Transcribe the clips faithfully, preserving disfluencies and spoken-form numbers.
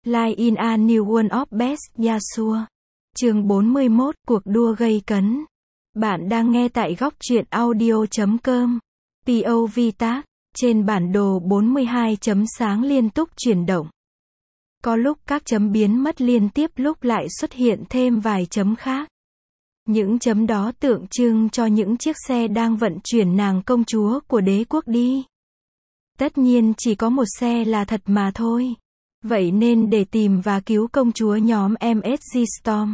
Live in a New World of Best Yasuo. Chương bốn mươi mốt, cuộc đua gây cấn. Bạn đang nghe tại góc truyện audio chấm com. pê ô vê tag, trên bản đồ bốn mươi hai chấm sáng liên tục chuyển động. Có lúc các chấm biến mất liên tiếp, lúc lại xuất hiện thêm vài chấm khác. Những chấm đó tượng trưng cho những chiếc xe đang vận chuyển nàng công chúa của đế quốc đi. Tất nhiên chỉ có một xe là thật mà thôi. Vậy nên để tìm và cứu công chúa, nhóm em ét giê Storm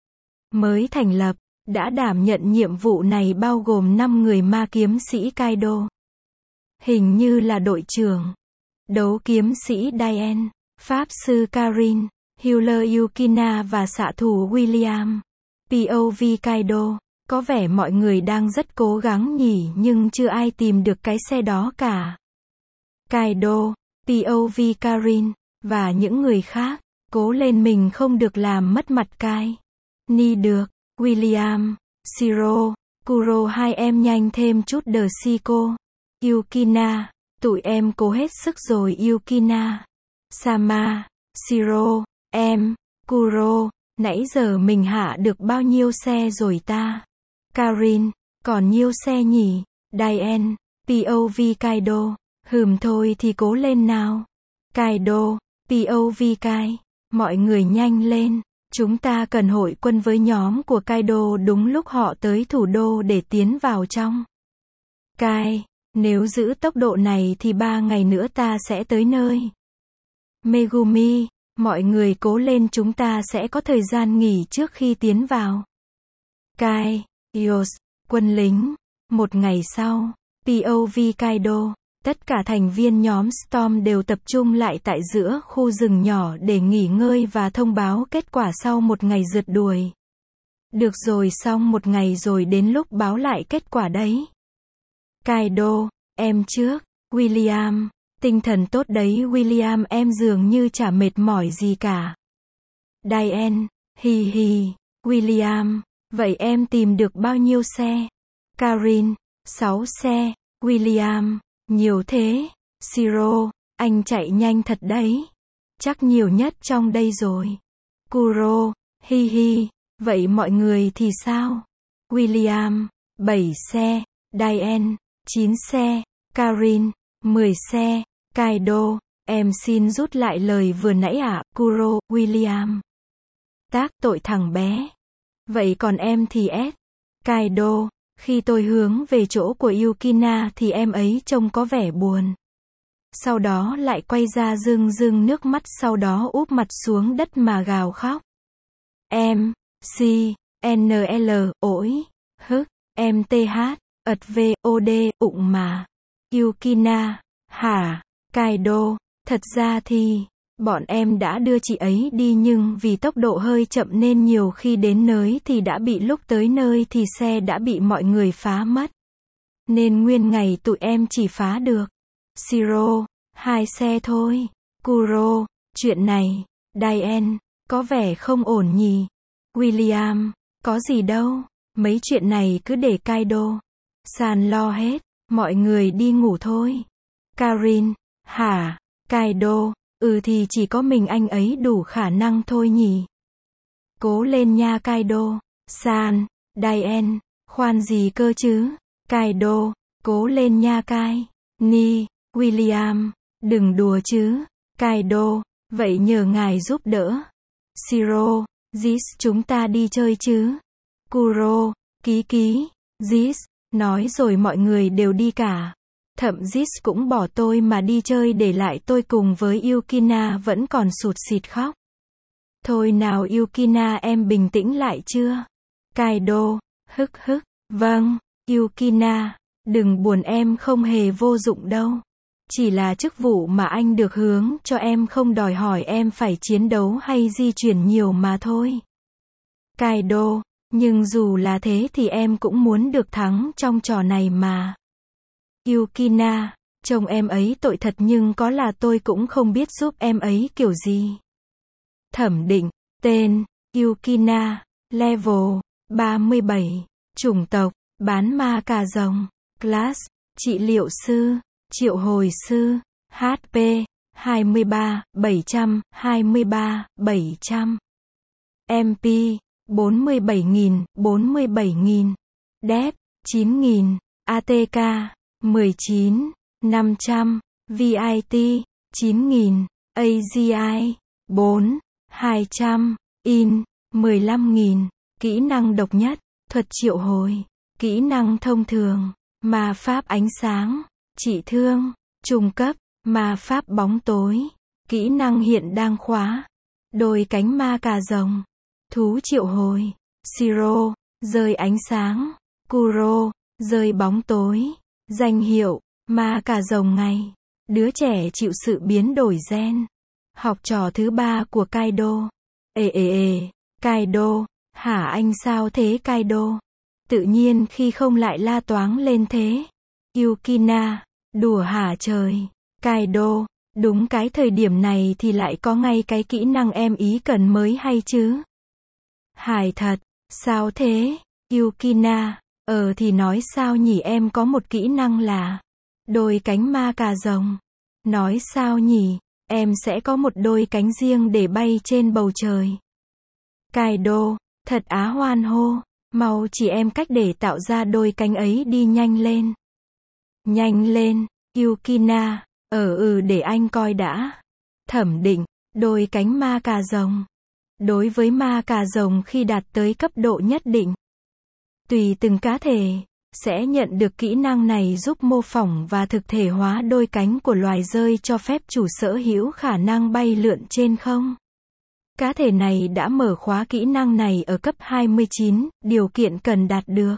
mới thành lập, đã đảm nhận nhiệm vụ này, bao gồm năm người: ma kiếm sĩ Kaido, hình như là đội trưởng, đấu kiếm sĩ Diane, pháp sư Karin, healer Yukina và xạ thủ William. pê ô vê Kaido, có vẻ mọi người đang rất cố gắng nhỉ, nhưng chưa ai tìm được cái xe đó cả. Kaido, pê ô vê Karin, và những người khác, cố lên, mình không được làm mất mặt Kai. Ni được, William, Shiro, Kuro, hai em nhanh thêm chút đờ si cô. Yukina, tụi em cố hết sức rồi Yukina. Sama, Shiro, em, Kuro, nãy giờ mình hạ được bao nhiêu xe rồi ta? Karin, còn nhiêu xe nhỉ? Diane, pê ô vê Kaido, hừm thôi thì cố lên nào. Kaido, pê ô vê Kai, mọi người nhanh lên, chúng ta cần hội quân với nhóm của Kaido đúng lúc họ tới thủ đô để tiến vào trong. Kai, nếu giữ tốc độ này thì ba ngày nữa ta sẽ tới nơi. Megumi, mọi người cố lên, chúng ta sẽ có thời gian nghỉ trước khi tiến vào. Kai, Yos, quân lính. Một ngày sau, pê ô vê Kaido, tất cả thành viên nhóm Storm đều tập trung lại tại giữa khu rừng nhỏ để nghỉ ngơi và thông báo kết quả sau một ngày rượt đuổi. Được rồi, xong một ngày rồi, đến lúc báo lại kết quả đấy. Kaido, em trước. William, tinh thần tốt đấy William, em dường như chả mệt mỏi gì cả. Diane, hì hì. William, vậy em tìm được bao nhiêu xe? Karin, sáu xe. William, nhiều thế. Shiro, anh chạy nhanh thật đấy. Chắc nhiều nhất trong đây rồi. Kuro, hi hi. Vậy mọi người thì sao? William, bảy xe. Diane, chín xe. Karin, mười xe. Kaido, em xin rút lại lời vừa nãy ạ. À? Kuro, William, tác tội thằng bé. Vậy còn em thì S. Kaido, khi tôi hướng về chỗ của Yukina thì em ấy trông có vẻ buồn. Sau đó lại quay ra rưng rưng nước mắt, sau đó úp mặt xuống đất mà gào khóc. Em, C, N L, ỗi, hức, em T H, ật V, O D, ụng mà. Yukina, hả? Kaido, thật ra thì, bọn em đã đưa chị ấy đi nhưng vì tốc độ hơi chậm nên nhiều khi đến nơi thì đã bị, lúc tới nơi thì xe đã bị mọi người phá mất. Nên nguyên ngày tụi em chỉ phá được Shiro, hai xe thôi. Kuro, chuyện này, Diane, có vẻ không ổn nhỉ? William, có gì đâu, mấy chuyện này cứ để Kaido san lo hết, mọi người đi ngủ thôi. Karin, hả? Kaido, ừ thì chỉ có mình anh ấy đủ khả năng thôi nhỉ? Cố lên nha Kaido. San, Diane, khoan gì cơ chứ? Kaido, cố lên nha Kai. Ni, William, đừng đùa chứ. Kaido, vậy nhờ ngài giúp đỡ. Shiro, Ziz, chúng ta đi chơi chứ? Kuro, ký ký. Ziz, nói rồi mọi người đều đi cả. Thậm Ziz cũng bỏ tôi mà đi chơi, để lại tôi cùng với Yukina vẫn còn sụt sịt khóc. Thôi nào Yukina, em bình tĩnh lại chưa? Kaido, hức hức, vâng. Yukina, đừng buồn, em không hề vô dụng đâu. Chỉ là chức vụ mà anh được hướng cho em không đòi hỏi em phải chiến đấu hay di chuyển nhiều mà thôi. Kaido, nhưng dù là thế thì em cũng muốn được thắng trong trò này mà. Yukina, chồng em ấy tội thật, nhưng có là tôi cũng không biết giúp em ấy kiểu gì. Thẩm định, tên, Yukina, level, ba mươi bảy, chủng tộc, bán ma cà rồng, class, trị liệu sư, triệu hồi sư, H P, hai mươi ba, bảy trăm, hai mươi ba, bảy trăm. em pê, bốn mươi bảy nghìn, bốn mươi bảy nghìn. Dep, chín nghìn. a tê ca, mười chín, năm trăm. vê i tê, chín nghìn. a giê i, bốn, hai trăm. In, mười lăm nghìn. Kỹ năng độc nhất, thuật triệu hồi. Kỹ năng thông thường, ma pháp ánh sáng, trị thương. Trung cấp, ma pháp bóng tối. Kỹ năng hiện đang khóa. Đôi cánh ma cà rồng. Thú triệu hồi. Siro, rơi ánh sáng. Kuro, rơi bóng tối. Danh hiệu, ma cà rồng ngày. Đứa trẻ chịu sự biến đổi gen. Học trò thứ ba của Kaido. Ê ê ê, Kaido, hả anh sao thế Kaido? Tự nhiên khi không lại la toáng lên thế. Yukina, đùa hả trời. Kaido, đúng cái thời điểm này thì lại có ngay cái kỹ năng em ý cần mới hay chứ? Hài thật, sao thế? Yukina, ờ thì nói sao nhỉ em có một kỹ năng là đôi cánh ma cà rồng. Nói sao nhỉ, em sẽ có một đôi cánh riêng để bay trên bầu trời. Kaido, thật á hoan hô, mau chỉ em cách để tạo ra đôi cánh ấy đi nhanh lên. Nhanh lên, Yukina, ờ ừ để anh coi đã. Thẩm định, đôi cánh ma cà rồng. Đối với ma cà rồng khi đạt tới cấp độ nhất định, tùy từng cá thể, sẽ nhận được kỹ năng này giúp mô phỏng và thực thể hóa đôi cánh của loài rơi cho phép chủ sở hữu khả năng bay lượn trên không. Cá thể này đã mở khóa kỹ năng này ở cấp hai mươi chín, điều kiện cần đạt được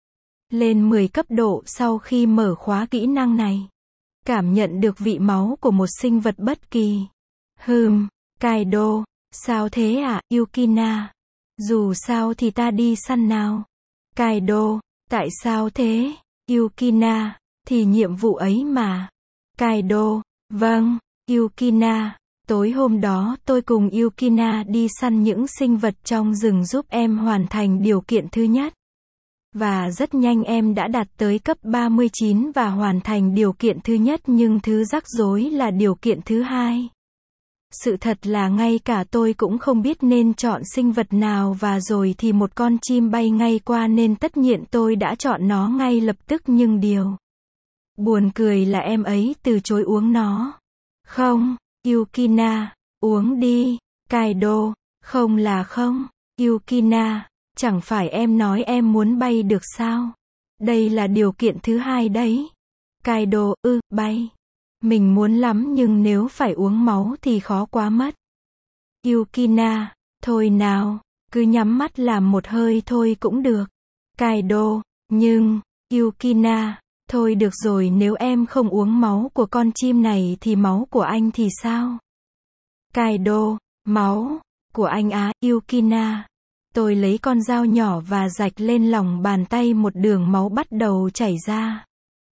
lên mười cấp độ sau khi mở khóa kỹ năng này. Cảm nhận được vị máu của một sinh vật bất kỳ. Hừm, Kaido, sao thế à, Yukina? Dù sao thì ta đi săn nào. Kaido, tại sao thế? Yukina, thì nhiệm vụ ấy mà. Kaido, vâng, Yukina. Tối hôm đó tôi cùng Yukina đi săn những sinh vật trong rừng giúp em hoàn thành điều kiện thứ nhất. Và rất nhanh em đã đạt tới cấp ba mươi chín và hoàn thành điều kiện thứ nhất nhưng thứ rắc rối là điều kiện thứ hai. Sự thật là ngay cả tôi cũng không biết nên chọn sinh vật nào và rồi thì một con chim bay ngay qua nên tất nhiên tôi đã chọn nó ngay lập tức nhưng điều buồn cười là em ấy từ chối uống nó. Không, Yukina, uống đi. Kaido, không là không. Yukina, chẳng phải em nói em muốn bay được sao? Đây là điều kiện thứ hai đấy. Kaido, ư, bay. Mình muốn lắm nhưng nếu phải uống máu thì khó quá mất. Yukina, thôi nào, cứ nhắm mắt làm một hơi thôi cũng được. Kaido, nhưng, Yukina, thôi được rồi nếu em không uống máu của con chim này thì máu của anh thì sao? Kaido, máu của anh á, Yukina. Tôi lấy con dao nhỏ và rạch lên lòng bàn tay một đường máu bắt đầu chảy ra.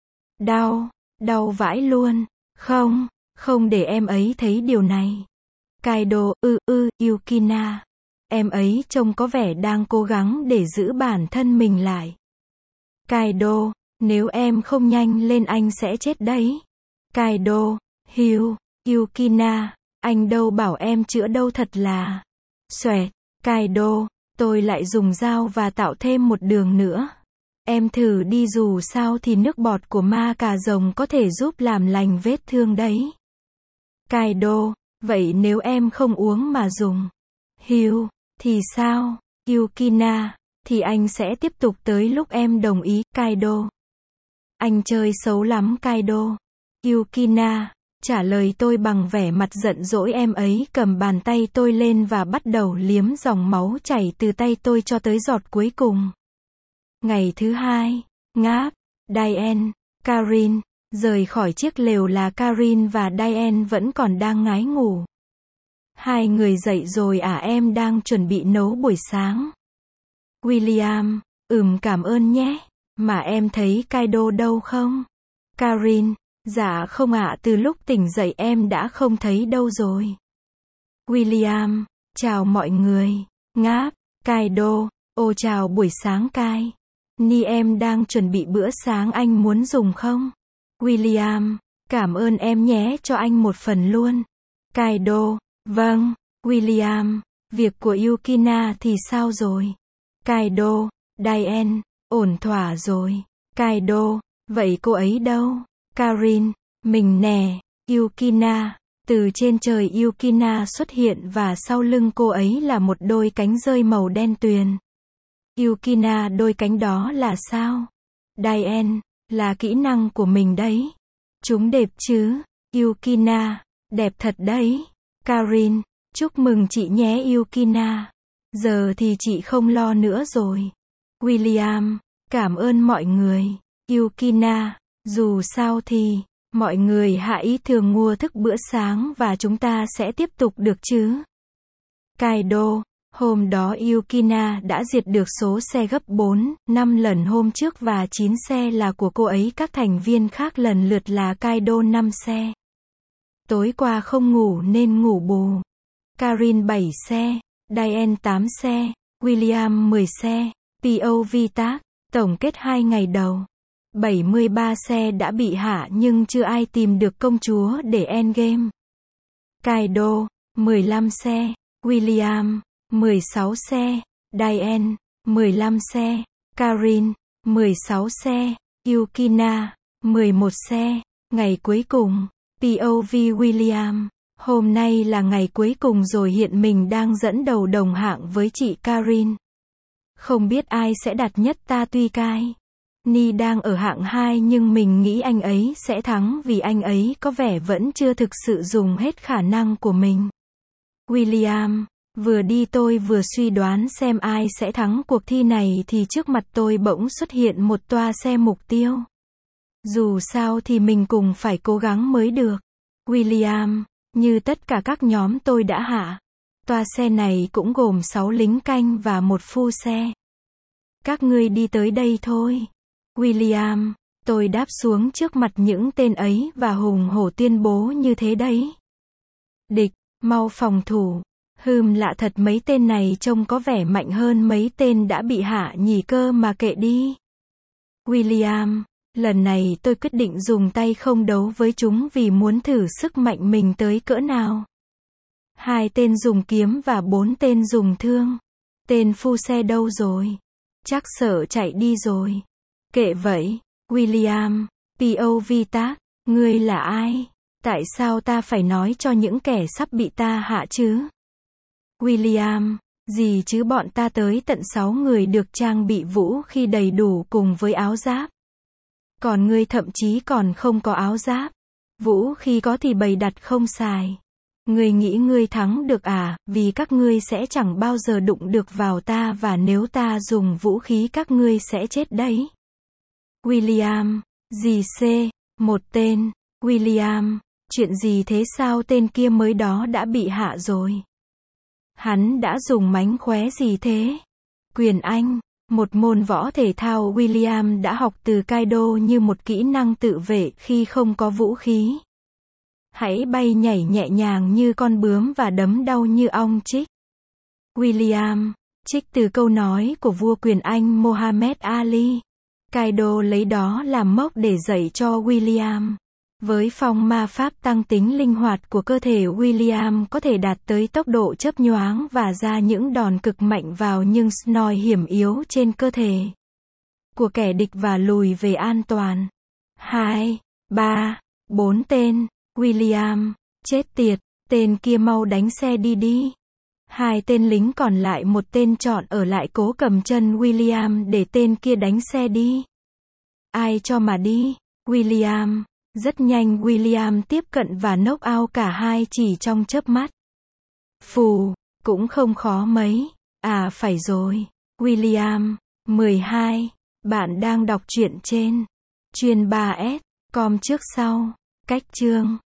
Đau, đau vãi luôn. Không, không để em ấy thấy điều này. Kaido, ư ư, Yukina. Em ấy trông có vẻ đang cố gắng để giữ bản thân mình lại. Kaido, nếu em không nhanh lên anh sẽ chết đấy. Kaido, hiu, Yukina, anh đâu bảo em chữa đâu thật là. Xoẹt, Kaido, tôi lại dùng dao và tạo thêm một đường nữa. Em thử đi dù sao thì nước bọt của ma cà rồng có thể giúp làm lành vết thương đấy. Kaido, vậy nếu em không uống mà dùng hiu, thì sao? Yukina, thì anh sẽ tiếp tục tới lúc em đồng ý. Kaido, anh chơi xấu lắm Kaido. Yukina, trả lời tôi bằng vẻ mặt giận dỗi. Em ấy cầm bàn tay tôi lên và bắt đầu liếm dòng máu chảy từ tay tôi cho tới giọt cuối cùng. Ngày thứ hai, ngáp, Diane, Karin, rời khỏi chiếc lều là Karin và Diane vẫn còn đang ngái ngủ. Hai người dậy rồi à, em đang chuẩn bị nấu buổi sáng. William, ừm cảm ơn nhé, mà em thấy Kaido đâu không? Karin, dạ không ạ, từ lúc tỉnh dậy em đã không thấy đâu rồi. William, chào mọi người. Ngáp, Kaido, ô chào buổi sáng Kai. Ni em đang chuẩn bị bữa sáng anh muốn dùng không? William, Cảm ơn em nhé, cho anh một phần luôn. Kaido, vâng. William, việc của Yukina thì sao rồi? Kaido, Diane, ổn thỏa rồi. Kaido, vậy cô ấy đâu? Karin, mình nè. Yukina, từ trên trời Yukina xuất hiện và sau lưng cô ấy là một đôi cánh rơi màu đen tuyền. Yukina, đôi cánh đó là sao? Diane, là kỹ năng của mình đấy. Chúng đẹp chứ? Yukina, đẹp thật đấy. Karin, chúc mừng chị nhé Yukina. Giờ thì chị không lo nữa rồi. William, cảm ơn mọi người. Yukina, dù sao thì, mọi người hãy thường mua thức bữa sáng và chúng ta sẽ tiếp tục được chứ. Kaido, hôm đó Yukina đã diệt được số xe gấp bốn, năm lần hôm trước và chín xe là của cô ấy, các thành viên khác lần lượt là Kaido năm xe. Tối qua không ngủ nên ngủ bù. Karin bảy xe, Diane tám xe, William mười xe, pê ô vê tác, tổng kết hai ngày đầu. bảy mươi ba xe đã bị hạ nhưng chưa ai tìm được công chúa để endgame. Kaido, mười lăm xe, William, mười sáu xe, Diane, mười lăm xe, Karin, mười sáu xe, Yukina, mười một xe. Ngày cuối cùng, pê ô vê William, hôm nay là ngày cuối cùng rồi, hiện mình đang dẫn đầu đồng hạng với chị Karin. Không biết ai sẽ đạt nhất, ta tuy cai. Ni đang ở hạng hai nhưng mình nghĩ anh ấy sẽ thắng vì anh ấy có vẻ vẫn chưa thực sự dùng hết khả năng của mình. William, vừa đi tôi vừa suy đoán xem ai sẽ thắng cuộc thi này thì trước mặt tôi bỗng xuất hiện một toa xe mục tiêu. Dù sao thì mình cùng phải cố gắng mới được. William, như tất cả các nhóm tôi đã hạ. Toa xe này cũng gồm sáu lính canh và một phu xe. Các ngươi đi tới đây thôi. William, tôi đáp xuống trước mặt những tên ấy và hùng hổ tuyên bố như thế đấy. Địch, mau phòng thủ. Hừm, lạ thật, mấy tên này trông có vẻ mạnh hơn mấy tên đã bị hạ nhỉ, cơ mà kệ đi. William, lần này tôi quyết định dùng tay không đấu với chúng vì muốn thử sức mạnh mình tới cỡ nào. Hai tên dùng kiếm và bốn tên dùng thương. Tên phu xe đâu rồi? Chắc sợ chạy đi rồi. Kệ vậy. William, pê ô vê tác, ngươi là ai? Tại sao ta phải nói cho những kẻ sắp bị ta hạ chứ? William, gì chứ, bọn ta tới tận sáu người được trang bị vũ khí đầy đủ cùng với áo giáp. Còn ngươi thậm chí còn không có áo giáp. Vũ khí có thì bày đặt không xài. Ngươi nghĩ ngươi thắng được à, vì các ngươi sẽ chẳng bao giờ đụng được vào ta và nếu ta dùng vũ khí các ngươi sẽ chết đấy. William, gì C, một tên. William, chuyện gì thế, sao tên kia mới đó đã bị hạ rồi? Hắn đã dùng mánh khóe gì thế? Quyền Anh, một môn võ thể thao William đã học từ Kaido như một kỹ năng tự vệ khi không có vũ khí. Hãy bay nhảy nhẹ nhàng như con bướm và đấm đau như ong chích. William, trích từ câu nói của vua quyền Anh Muhammad Ali. Kaido lấy đó làm mốc để dạy cho William. Với phong ma pháp tăng tính linh hoạt của cơ thể, William có thể đạt tới tốc độ chớp nhoáng và ra những đòn cực mạnh vào những snoi hiểm yếu trên cơ thể của kẻ địch và lùi về an toàn. Hai, ba, bốn tên. William, chết tiệt, tên kia mau đánh xe đi đi. Hai tên lính còn lại, một tên chọn ở lại cố cầm chân William để tên kia đánh xe đi. Ai cho mà đi. William, rất nhanh William tiếp cận và knock out cả hai chỉ trong chớp mắt. Phù, cũng không khó mấy. À phải rồi. William, mười hai, bạn đang đọc truyện trên chuyên ba S com trước sau. Cách chương